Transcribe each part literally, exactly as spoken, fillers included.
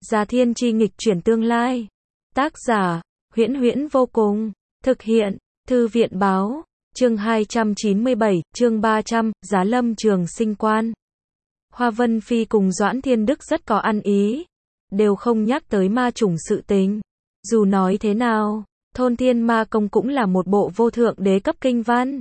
Gia Thiên Chi nghịch chuyển tương lai. Tác giả, Huyễn Huyễn vô cùng. Thực hiện, Thư viện Báo. Chương hai trăm chín mươi bảy, chương ba trăm, Giá Lâm Trường Sinh Quan. Hoa Vân Phi cùng Doãn Thiên Đức rất có ăn ý. Đều không nhắc tới ma chủng sự tình. Dù nói thế nào, Thôn Thiên Ma Công cũng là một bộ vô thượng đế cấp kinh văn.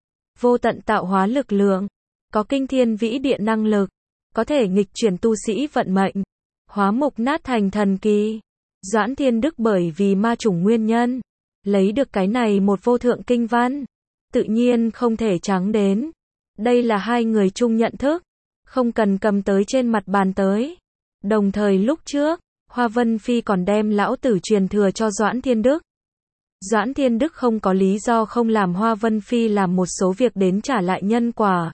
Vô tận tạo hóa lực lượng. Có kinh thiên vĩ địa năng lực. Có thể nghịch chuyển tu sĩ vận mệnh. Hóa mục nát thành thần kỳ. Doãn Thiên Đức bởi vì ma chủng nguyên nhân. Lấy được cái này một vô thượng kinh văn. Tự nhiên không thể trắng đến. Đây là hai người chung nhận thức. Không cần cầm tới trên mặt bàn tới. Đồng thời lúc trước, Hoa Vân Phi còn đem lão tử truyền thừa cho Doãn Thiên Đức. Doãn Thiên Đức không có lý do không làm Hoa Vân Phi làm một số việc đến trả lại nhân quả.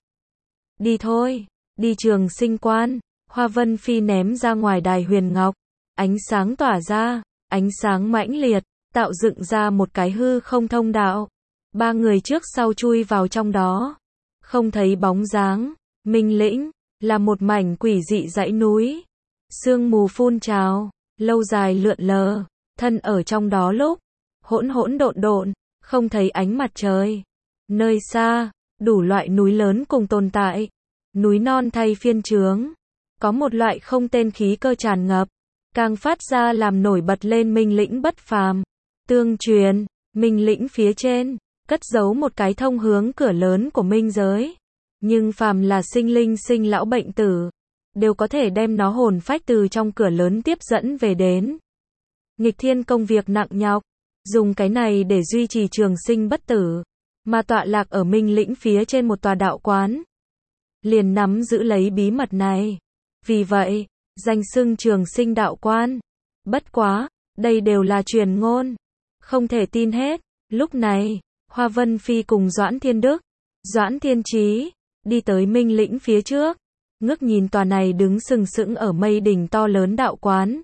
Đi thôi, đi Trường Sinh Quan. Hoa Vân Phi ném ra ngoài đài huyền ngọc. Ánh sáng tỏa ra, ánh sáng mãnh liệt, tạo dựng ra một cái hư không thông đạo. Ba người trước sau chui vào trong đó. Không thấy bóng dáng. Minh Lĩnh là một mảnh quỷ dị dãy núi. Sương mù phun trào, lâu dài lượn lờ, thân ở trong đó lúc hỗn hỗn độn độn, không thấy ánh mặt trời. Nơi xa, đủ loại núi lớn cùng tồn tại. Núi non thay phiên trướng. Có một loại không tên khí cơ tràn ngập, càng phát ra làm nổi bật lên Minh Lĩnh bất phàm. Tương truyền, Minh Lĩnh phía trên cất giấu một cái thông hướng cửa lớn của minh giới. Nhưng phàm là sinh linh sinh lão bệnh tử, đều có thể đem nó hồn phách từ trong cửa lớn tiếp dẫn về đến. Nghịch thiên công việc nặng nhọc, dùng cái này để duy trì trường sinh bất tử, mà tọa lạc ở Minh Lĩnh phía trên một tòa đạo quán. Liền nắm giữ lấy bí mật này. Vì vậy, danh xưng Trường Sinh đạo quan. Bất quá, đây đều là truyền ngôn. Không thể tin hết. Lúc này, Hoa Vân Phi cùng Doãn Thiên Đức, Doãn Thiên Chí, đi tới Minh Lĩnh phía trước. Ngước nhìn tòa này đứng sừng sững ở mây đỉnh to lớn đạo quán.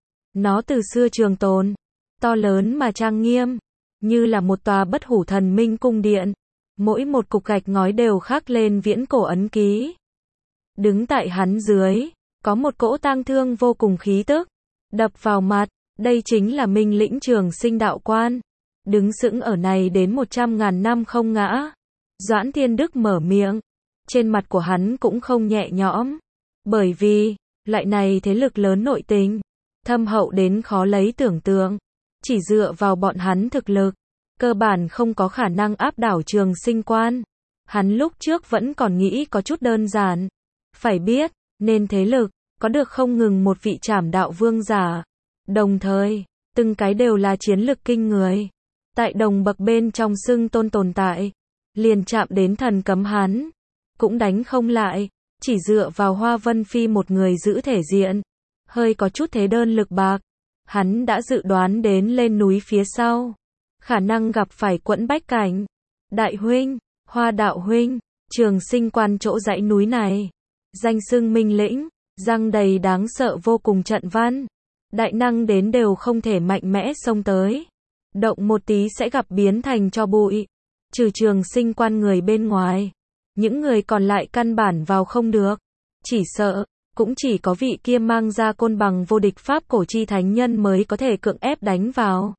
Nó từ xưa trường tồn, to lớn mà trang nghiêm, như là một tòa bất hủ thần minh cung điện. Mỗi một cục gạch ngói đều khắc lên viễn cổ ấn ký. Đứng tại hắn dưới, có một cỗ tang thương vô cùng khí tức, đập vào mặt. Đây chính là Minh Lĩnh Trường Sinh đạo quan. Đứng sững ở này đến một trăm ngàn năm không ngã. Doãn Thiên Đức mở miệng. Trên mặt của hắn cũng không nhẹ nhõm. Bởi vì, loại này thế lực lớn nội tình, thâm hậu đến khó lấy tưởng tượng. Chỉ dựa vào bọn hắn thực lực, cơ bản không có khả năng áp đảo Trường Sinh quan. Hắn lúc trước vẫn còn nghĩ có chút đơn giản. Phải biết, nên thế lực, có được không ngừng một vị trảm đạo vương giả. Đồng thời, từng cái đều là chiến lực kinh người. Tại đồng bậc bên trong xưng tôn tồn tại. Liền chạm đến thần cấm hắn. Cũng đánh không lại. Chỉ dựa vào Hoa Vân Phi một người giữ thể diện. Hơi có chút thế đơn lực bạc. Hắn đã dự đoán đến lên núi phía sau. Khả năng gặp phải quẫn bách cảnh. Đại huynh, Hoa đạo huynh, Trường Sinh quan chỗ dãy núi này. Danh xưng Minh Lĩnh, răng đầy đáng sợ vô cùng trận văn. Đại năng đến đều không thể mạnh mẽ xông tới. Động một tí sẽ gặp biến thành cho bụi. Trừ Trường Sinh quan người bên ngoài. Những người còn lại căn bản vào không được. Chỉ sợ, cũng chỉ có vị kia mang ra côn bằng vô địch pháp cổ chi thánh nhân mới có thể cưỡng ép đánh vào.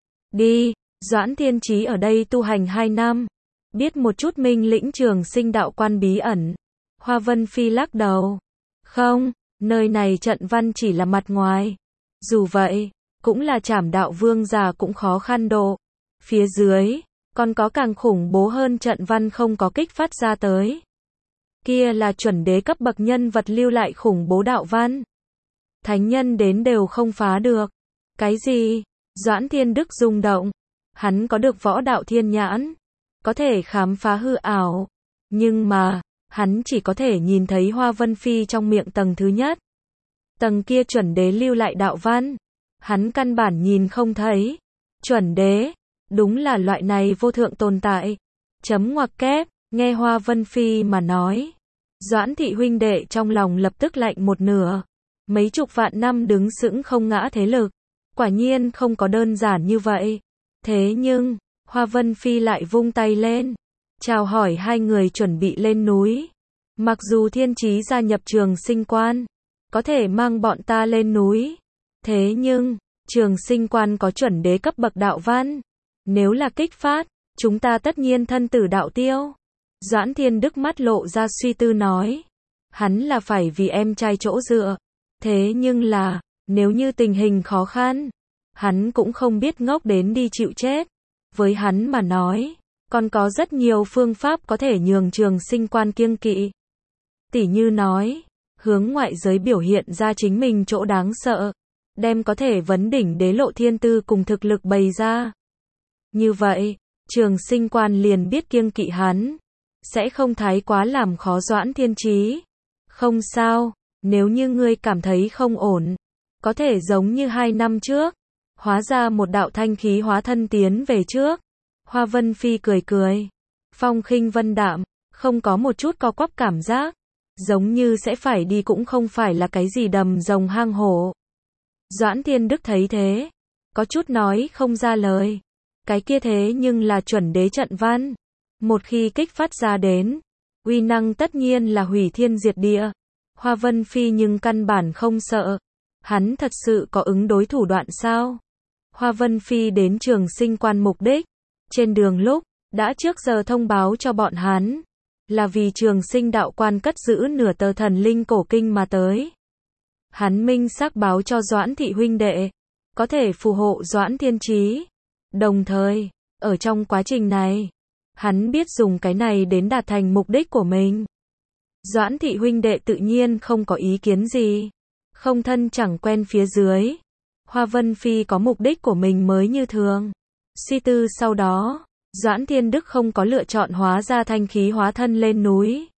Đi, Doãn Thiên Chí ở đây tu hành hai năm. Biết một chút Minh Lĩnh Trường Sinh đạo quan bí ẩn. Hoa Vân Phi lắc đầu. Không, nơi này trận văn chỉ là mặt ngoài. Dù vậy, cũng là trảm đạo vương già cũng khó khăn độ. Phía dưới, còn có càng khủng bố hơn trận văn không có kích phát ra tới. Kia là chuẩn đế cấp bậc nhân vật lưu lại khủng bố đạo văn. Thánh nhân đến đều không phá được. Cái gì? Doãn Thiên Đức rung động. Hắn có được võ đạo thiên nhãn. Có thể khám phá hư ảo. Nhưng mà, hắn chỉ có thể nhìn thấy Hoa Vân Phi trong miệng tầng thứ nhất. Tầng kia chuẩn đế lưu lại đạo văn. Hắn căn bản nhìn không thấy. Chuẩn đế. Đúng là loại này vô thượng tồn tại. Chấm ngoặc kép. Nghe Hoa Vân Phi mà nói. Doãn thị huynh đệ trong lòng lập tức lạnh một nửa. Mấy chục vạn năm đứng sững không ngã thế lực. Quả nhiên không có đơn giản như vậy. Thế nhưng, Hoa Vân Phi lại vung tay lên. Chào hỏi hai người chuẩn bị lên núi. Mặc dù Thiên Chí gia nhập Trường Sinh quan. Có thể mang bọn ta lên núi. Thế nhưng, Trường Sinh Quan có chuẩn đế cấp bậc đạo văn. Nếu là kích phát, chúng ta tất nhiên thân tử đạo tiêu. Doãn Thiên Đức mắt lộ ra suy tư nói. Hắn là phải vì em trai chỗ dựa. Thế nhưng là, nếu như tình hình khó khăn, hắn cũng không biết ngốc đến đi chịu chết. Với hắn mà nói, còn có rất nhiều phương pháp có thể nhường Trường Sinh Quan kiêng kỵ. Tỉ như nói, hướng ngoại giới biểu hiện ra chính mình chỗ đáng sợ, đem có thể vấn đỉnh đế lộ thiên tư cùng thực lực bày ra. Như vậy, Trường Sinh Quan liền biết kiêng kỵ hắn, sẽ không thái quá làm khó Doãn Thiên Chí. Không sao, nếu như ngươi cảm thấy không ổn, có thể giống như hai năm trước, hóa ra một đạo thanh khí hóa thân tiến về trước. Hoa Vân Phi cười cười, phong khinh vân đạm, không có một chút co quắp cảm giác, giống như sẽ phải đi cũng không phải là cái gì đầm rồng hang hổ. Doãn Thiên Đức thấy thế, có chút nói không ra lời. Cái kia thế nhưng là chuẩn đế trận văn. Một khi kích phát ra đến, uy năng tất nhiên là hủy thiên diệt địa. Hoa Vân Phi nhưng căn bản không sợ. Hắn thật sự có ứng đối thủ đoạn sao? Hoa Vân Phi đến Trường Sinh Quan mục đích. Trên đường lúc, đã trước giờ thông báo cho bọn hắn. Là vì Trường Sinh đạo quan cất giữ nửa tờ thần linh cổ kinh mà tới. Hắn minh xác báo cho Doãn thị huynh đệ, có thể phù hộ Doãn Thiên Chí. Đồng thời, ở trong quá trình này, hắn biết dùng cái này đến đạt thành mục đích của mình. Doãn thị huynh đệ tự nhiên không có ý kiến gì. Không thân chẳng quen phía dưới. Hoa Vân Phi có mục đích của mình mới như thường. Suy tư sau đó, Doãn Thiên Đức không có lựa chọn hóa ra thanh khí hóa thân lên núi.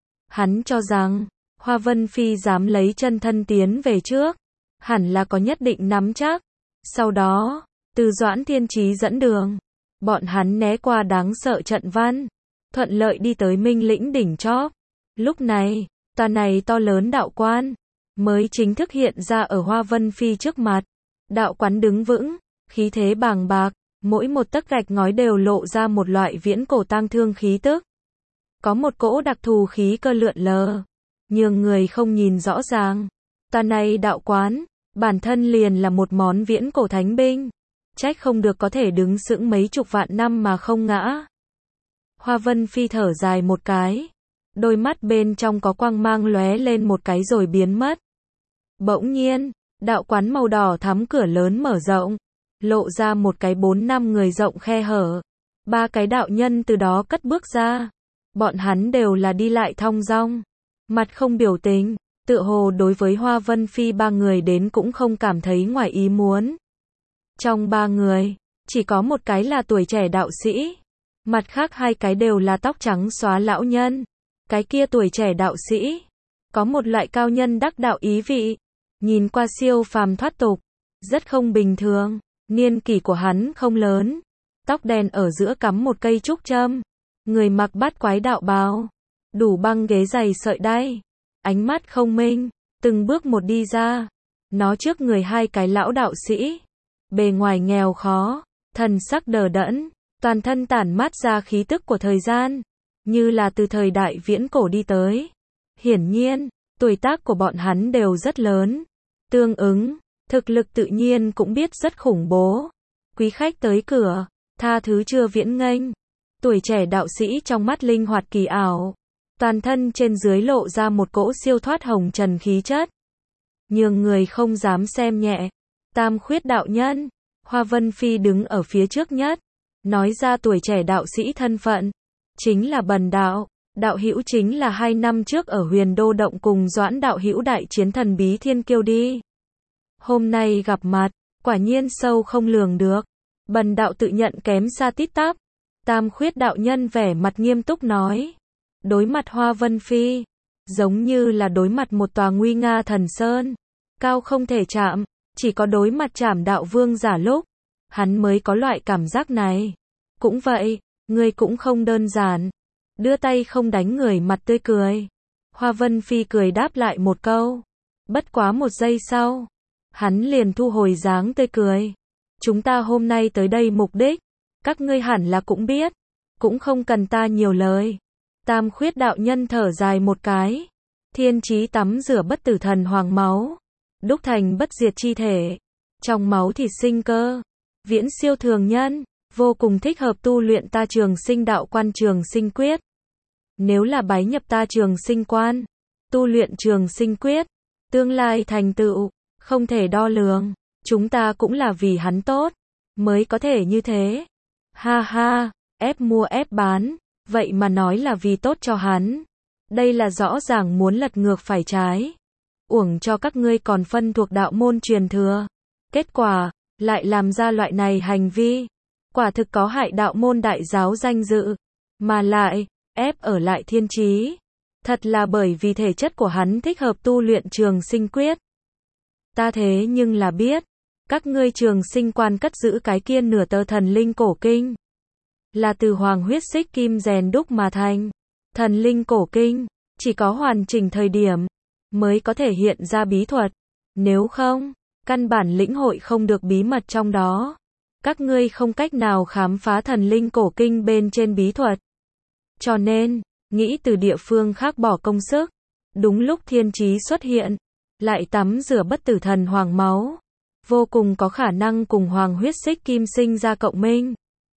Hắn cho rằng, Hoa Vân Phi dám lấy chân thân tiến về trước, hẳn là có nhất định nắm chắc. Sau đó, từ Doãn Thiên Chí dẫn đường, bọn hắn né qua đáng sợ trận văn, thuận lợi đi tới Minh Lĩnh đỉnh chóp. Lúc này, tòa này to lớn đạo quan mới chính thức hiện ra ở Hoa Vân Phi trước mặt. Đạo quán đứng vững, khí thế bàng bạc, mỗi một tấc gạch ngói đều lộ ra một loại viễn cổ tang thương khí tức. Có một cỗ đặc thù khí cơ lượn lờ, nhường người không nhìn rõ ràng. Tòa này đạo quán, bản thân liền là một món viễn cổ thánh binh, trách không được có thể đứng sững mấy chục vạn năm mà không ngã. Hoa Vân Phi thở dài một cái, đôi mắt bên trong có quang mang lóe lên một cái rồi biến mất. Bỗng nhiên, đạo quán màu đỏ thắm cửa lớn mở rộng, lộ ra một cái bốn năm người rộng khe hở. Ba cái đạo nhân từ đó cất bước ra. Bọn hắn đều là đi lại thong dong, mặt không biểu tình, tựa hồ đối với Hoa Vân Phi ba người đến cũng không cảm thấy ngoài ý muốn. Trong ba người, chỉ có một cái là tuổi trẻ đạo sĩ, mặt khác hai cái đều là tóc trắng xóa lão nhân. Cái kia tuổi trẻ đạo sĩ, có một loại cao nhân đắc đạo ý vị, nhìn qua siêu phàm thoát tục, rất không bình thường. Niên kỷ của hắn không lớn, tóc đen ở giữa cắm một cây trúc châm, người mặc bát quái đạo bào, đủ băng ghế dày sợi đay, ánh mắt không minh, từng bước một đi ra. Nó trước người hai cái lão đạo sĩ, bề ngoài nghèo khó, thần sắc đờ đẫn, toàn thân tản mát ra khí tức của thời gian, như là từ thời đại viễn cổ đi tới. Hiển nhiên, tuổi tác của bọn hắn đều rất lớn, tương ứng, thực lực tự nhiên cũng biết rất khủng bố. Quý khách tới cửa, tha thứ chưa viễn nghênh. Tuổi trẻ đạo sĩ trong mắt linh hoạt kỳ ảo, toàn thân trên dưới lộ ra một cỗ siêu thoát hồng trần khí chất, nhường người không dám xem nhẹ. Tam khuyết đạo nhân, Hoa Vân Phi đứng ở phía trước nhất, nói ra tuổi trẻ đạo sĩ thân phận, chính là Bần đạo. Đạo hữu chính là hai năm trước ở Huyền Đô động cùng Doãn đạo hữu đại chiến thần bí thiên kiêu đi. Hôm nay gặp mặt, quả nhiên sâu không lường được. Bần đạo tự nhận kém xa tít tắp. Tam khuyết đạo nhân vẻ mặt nghiêm túc nói. Đối mặt Hoa Vân Phi, giống như là đối mặt một tòa nguy nga thần sơn, cao không thể chạm, chỉ có đối mặt Trảm Đạo Vương giả lúc, hắn mới có loại cảm giác này. Cũng vậy, ngươi cũng không đơn giản. Đưa tay không đánh người mặt tươi cười. Hoa Vân Phi cười đáp lại một câu. Bất quá một giây sau, hắn liền thu hồi dáng tươi cười. Chúng ta hôm nay tới đây mục đích, các ngươi hẳn là cũng biết, cũng không cần ta nhiều lời. Tam khuyết đạo nhân thở dài một cái. Thiên Chí tắm rửa bất tử thần hoàng máu, đúc thành bất diệt chi thể. Trong máu thịt sinh cơ, viễn siêu thường nhân, vô cùng thích hợp tu luyện ta trường sinh đạo quan trường sinh quyết. Nếu là bái nhập ta trường sinh quan, tu luyện trường sinh quyết, tương lai thành tựu, không thể đo lường. Chúng ta cũng là vì hắn tốt, mới có thể như thế. Ha ha, ép mua ép bán, vậy mà nói là vì tốt cho hắn. Đây là rõ ràng muốn lật ngược phải trái. Uổng cho các ngươi còn phân thuộc đạo môn truyền thừa. Kết quả, lại làm ra loại này hành vi. Quả thực có hại đạo môn đại giáo danh dự. Mà lại, ép ở lại thiên trí. Thật là bởi vì thể chất của hắn thích hợp tu luyện trường sinh quyết. Ta thế nhưng là biết, các ngươi trường sinh quan cất giữ cái kia nửa tờ thần linh cổ kinh. Là từ hoàng huyết xích kim rèn đúc mà thành. Thần linh cổ kinh, chỉ có hoàn chỉnh thời điểm, mới có thể hiện ra bí thuật. Nếu không, căn bản lĩnh hội không được bí mật trong đó. Các ngươi không cách nào khám phá thần linh cổ kinh bên trên bí thuật. Cho nên, nghĩ từ địa phương khác bỏ công sức. Đúng lúc thiên trí xuất hiện, lại tắm rửa bất tử thần hoàng máu. Vô cùng có khả năng cùng hoàng huyết xích kim sinh ra cộng minh.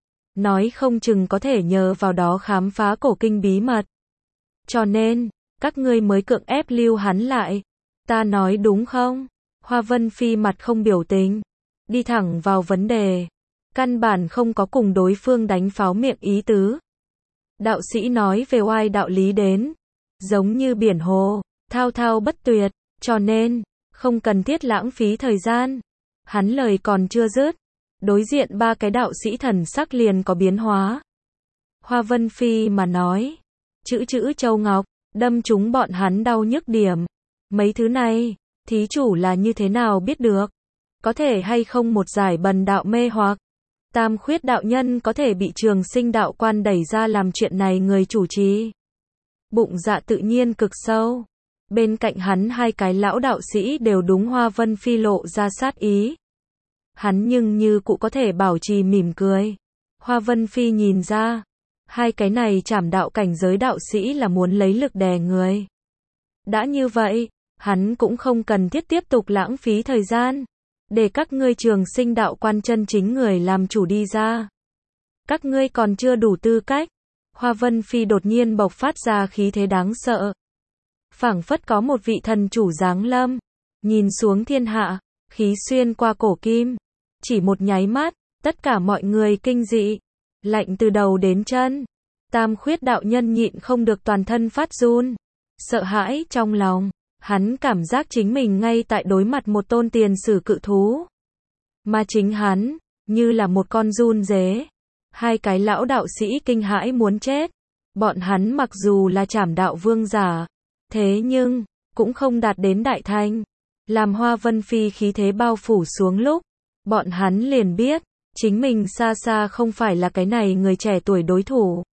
Nói không chừng có thể nhờ vào đó khám phá cổ kinh bí mật. Cho nên, các ngươi mới cưỡng ép lưu hắn lại. Ta nói đúng không? Hoa Vân Phi mặt không biểu tình. Đi thẳng vào vấn đề. Căn bản không có cùng đối phương đánh pháo miệng ý tứ. Đạo sĩ nói về oai đạo lý đến. Giống như biển hồ, thao thao bất tuyệt. Cho nên, không cần thiết lãng phí thời gian. Hắn lời còn chưa dứt. Đối diện ba cái đạo sĩ thần sắc liền có biến hóa. Hoa Vân Phi mà nói. Chữ chữ châu ngọc, đâm chúng bọn hắn đau nhức điểm. Mấy thứ này, thí chủ là như thế nào biết được? Có thể hay không một giải bần đạo mê hoặc? Tam khuyết đạo nhân có thể bị trường sinh đạo quan đẩy ra làm chuyện này người chủ trì. Bụng dạ tự nhiên cực sâu. Bên cạnh hắn hai cái lão đạo sĩ đều đúng Hoa Vân Phi lộ ra sát ý. Hắn nhưng như cũng có thể bảo trì mỉm cười. Hoa Vân Phi nhìn ra, hai cái này trảm đạo cảnh giới đạo sĩ là muốn lấy lực đè người. Đã như vậy, hắn cũng không cần thiết tiếp tục lãng phí thời gian, để các ngươi trường sinh đạo quan chân chính người làm chủ đi ra. Các ngươi còn chưa đủ tư cách. Hoa Vân Phi đột nhiên bộc phát ra khí thế đáng sợ. Phảng phất có một vị thần chủ giáng lâm, nhìn xuống thiên hạ, khí xuyên qua cổ kim. Chỉ một nháy mắt, tất cả mọi người kinh dị, lạnh từ đầu đến chân. Tam khuyết đạo nhân nhịn không được toàn thân phát run, sợ hãi trong lòng. Hắn cảm giác chính mình ngay tại đối mặt một tôn tiền sử cự thú. Mà chính hắn, như là một con giun dế. Hai cái lão đạo sĩ kinh hãi muốn chết. Bọn hắn mặc dù là trảm đạo vương giả, thế nhưng, cũng không đạt đến đại thành. Làm Hoa Vân Phi khí thế bao phủ xuống lúc, bọn hắn liền biết, chính mình xa xa không phải là cái này người trẻ tuổi đối thủ.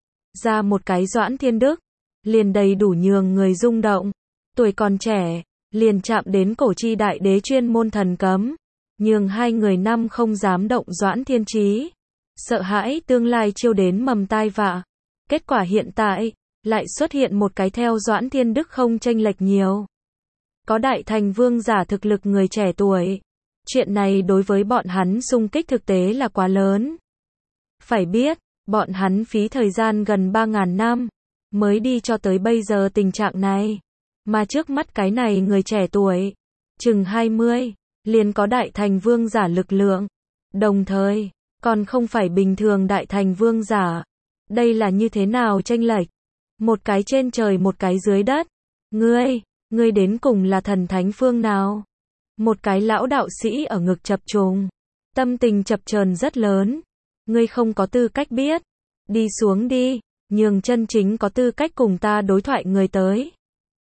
Ra một cái Doãn Thiên Đức, liền đầy đủ nhường người rung động. Tuổi còn trẻ, liền chạm đến cổ chi đại đế chuyên môn thần cấm. Nhường hai người năm không dám động Doãn Thiên Trí. Sợ hãi tương lai chiêu đến mầm tai vạ. Kết quả hiện tại, lại xuất hiện một cái theo Doãn Thiên Đức không chênh lệch nhiều. Có đại thành vương giả thực lực người trẻ tuổi. Chuyện này đối với bọn hắn xung kích thực tế là quá lớn. Phải biết, bọn hắn phí thời gian gần ba ngàn năm, mới đi cho tới bây giờ tình trạng này. Mà trước mắt cái này người trẻ tuổi, chừng hai mươi, liền có đại thành vương giả lực lượng. Đồng thời, còn không phải bình thường đại thành vương giả. Đây là như thế nào chênh lệch? Một cái trên trời một cái dưới đất. Ngươi, ngươi đến cùng là thần thánh phương nào? Một cái lão đạo sĩ ở ngực chập trùng. Tâm tình chập chờn rất lớn. Ngươi không có tư cách biết. Đi xuống đi, nhường chân chính có tư cách cùng ta đối thoại người tới.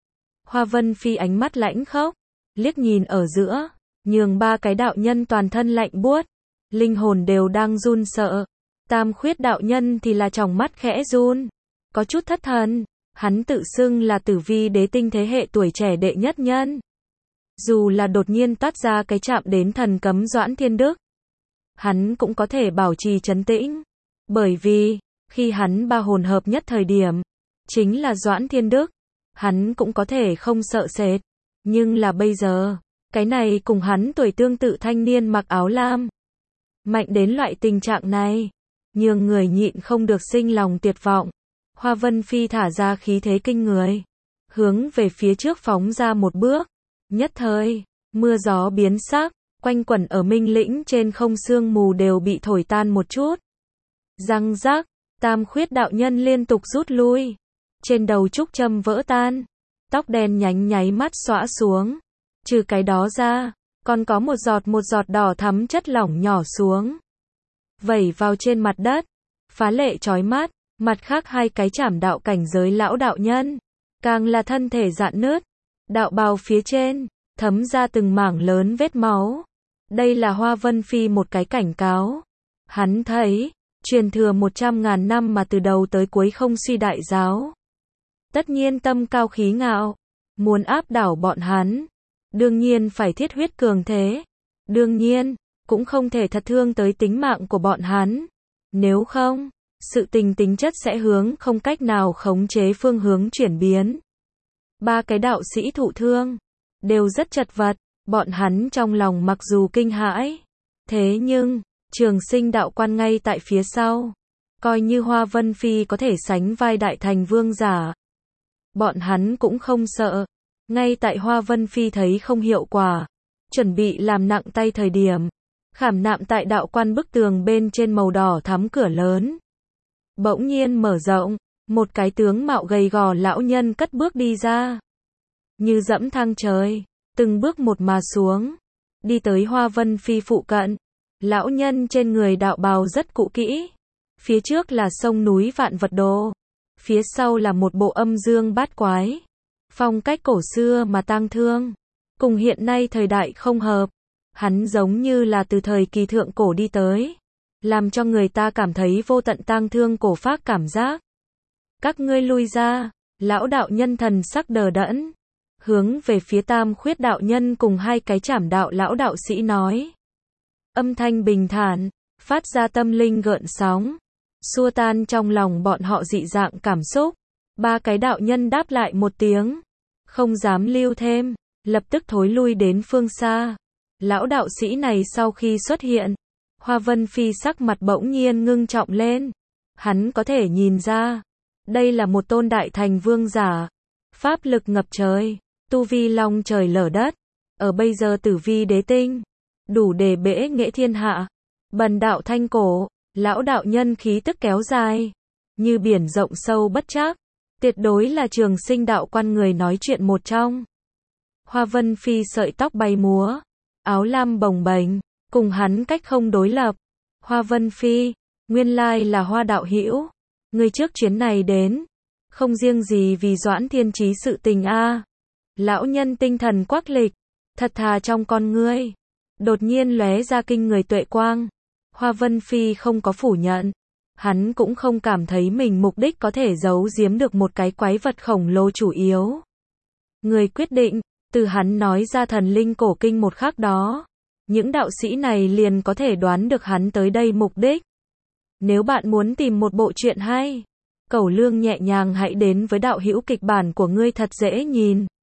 Hoa Vân Phi ánh mắt lãnh khốc, liếc nhìn ở giữa, nhường ba cái đạo nhân toàn thân lạnh buốt, linh hồn đều đang run sợ. Tam khuyết đạo nhân thì là tròng mắt khẽ run, có chút thất thần. Hắn tự xưng là Tử Vi đế tinh thế hệ tuổi trẻ đệ nhất nhân. Dù là đột nhiên toát ra cái chạm đến thần cấm Doãn Thiên Đức, hắn cũng có thể bảo trì trấn tĩnh. Bởi vì, khi hắn ba hồn hợp nhất thời điểm, chính là Doãn Thiên Đức, hắn cũng có thể không sợ sệt. Nhưng là bây giờ, Cái này cùng hắn tuổi tương tự thanh niên mặc áo lam. Mạnh đến loại tình trạng này, nhường người nhịn không được sinh lòng tuyệt vọng. Hoa Vân Phi thả ra khí thế kinh người, hướng về phía trước phóng ra một bước. Nhất thời, mưa gió biến sắc, quanh quẩn ở Minh Lĩnh trên không sương mù đều bị thổi tan một chút. Răng rắc, Tam Khuyết đạo nhân liên tục rút lui. Trên đầu trúc châm vỡ tan, tóc đen nhánh nháy mắt xõa xuống. Trừ cái đó ra, còn có một giọt một giọt đỏ thắm chất lỏng nhỏ xuống, vẩy vào trên mặt đất, phá lệ chói mắt. Mặt khác hai cái trảm đạo cảnh giới lão đạo nhân, càng là thân thể rạn nứt, đạo bào phía trên, thấm ra từng mảng lớn vết máu. Đây là Hoa Vân Phi một cái cảnh cáo. Hắn thấy, truyền thừa một trăm ngàn năm mà từ đầu tới cuối không suy đại giáo. Tất nhiên tâm cao khí ngạo, muốn áp đảo bọn hắn. Đương nhiên phải thiết huyết cường thế. Đương nhiên, cũng không thể thật thương tới tính mạng của bọn hắn. Nếu không, sự tình tính chất sẽ hướng không cách nào khống chế phương hướng chuyển biến. Ba cái đạo sĩ thụ thương, đều rất chật vật, bọn hắn trong lòng mặc dù kinh hãi. Thế nhưng, Trường Sinh đạo quan ngay tại phía sau. Coi như Hoa Vân Phi có thể sánh vai đại thành vương giả, bọn hắn cũng không sợ. Ngay tại Hoa Vân Phi thấy không hiệu quả, chuẩn bị làm nặng tay thời điểm, khảm nạm tại đạo quan bức tường bên trên màu đỏ thắm cửa lớn bỗng nhiên mở rộng, một cái tướng mạo gầy gò lão nhân cất bước đi ra. Như dẫm thang trời, từng bước một mà xuống, đi tới Hoa Vân Phi phụ cận. Lão nhân trên người đạo bào rất cũ kỹ, phía trước là sông núi vạn vật đồ, phía sau là một bộ âm dương bát quái. Phong cách cổ xưa mà tang thương, cùng hiện nay thời đại không hợp. Hắn giống như là từ thời kỳ thượng cổ đi tới, làm cho người ta cảm thấy vô tận tang thương cổ phác cảm giác. Các ngươi lui ra, lão đạo nhân thần sắc đờ đẫn, hướng về phía Tam Khuyết đạo nhân cùng hai cái trảm đạo lão đạo sĩ nói. Âm thanh bình thản, phát ra tâm linh gợn sóng, xua tan trong lòng bọn họ dị dạng cảm xúc. Ba cái đạo nhân đáp lại một tiếng, không dám lưu thêm, lập tức thối lui đến phương xa. Lão đạo sĩ này sau khi xuất hiện, Hoa Vân Phi sắc mặt bỗng nhiên ngưng trọng lên. Hắn có thể nhìn ra, đây là một tôn đại thành vương giả, pháp lực ngập trời, tu vi long trời lở đất, ở bây giờ tử vi đế tinh, đủ để bẽ nghệ thiên hạ. Bần đạo thanh cổ, lão đạo nhân khí tức kéo dài, như biển rộng sâu bất trắc, tuyệt đối là Trường Sinh đạo quan người nói chuyện một trong. Hoa Vân Phi sợi tóc bay múa, áo lam bồng bềnh, cùng hắn cách không đối lập. Hoa Vân Phi, nguyên lai là Hoa đạo hữu, người trước chuyến này đến, không riêng gì vì Doãn Thiên Chí sự tình a. Lão nhân tinh thần quắc lịch, thật thà trong con ngươi, đột nhiên lóe ra kinh người tuệ quang. Hoa Vân Phi không có phủ nhận, hắn cũng không cảm thấy mình mục đích có thể giấu giếm được một cái quái vật khổng lồ chủ yếu. Người quyết định, từ hắn nói ra thần linh cổ kinh một khắc đó, những đạo sĩ này liền có thể đoán được hắn tới đây mục đích. Nếu bạn muốn tìm một bộ truyện hay, Cẩu Lương nhẹ nhàng hãy đến với đạo hữu kịch bản của ngươi thật dễ nhìn.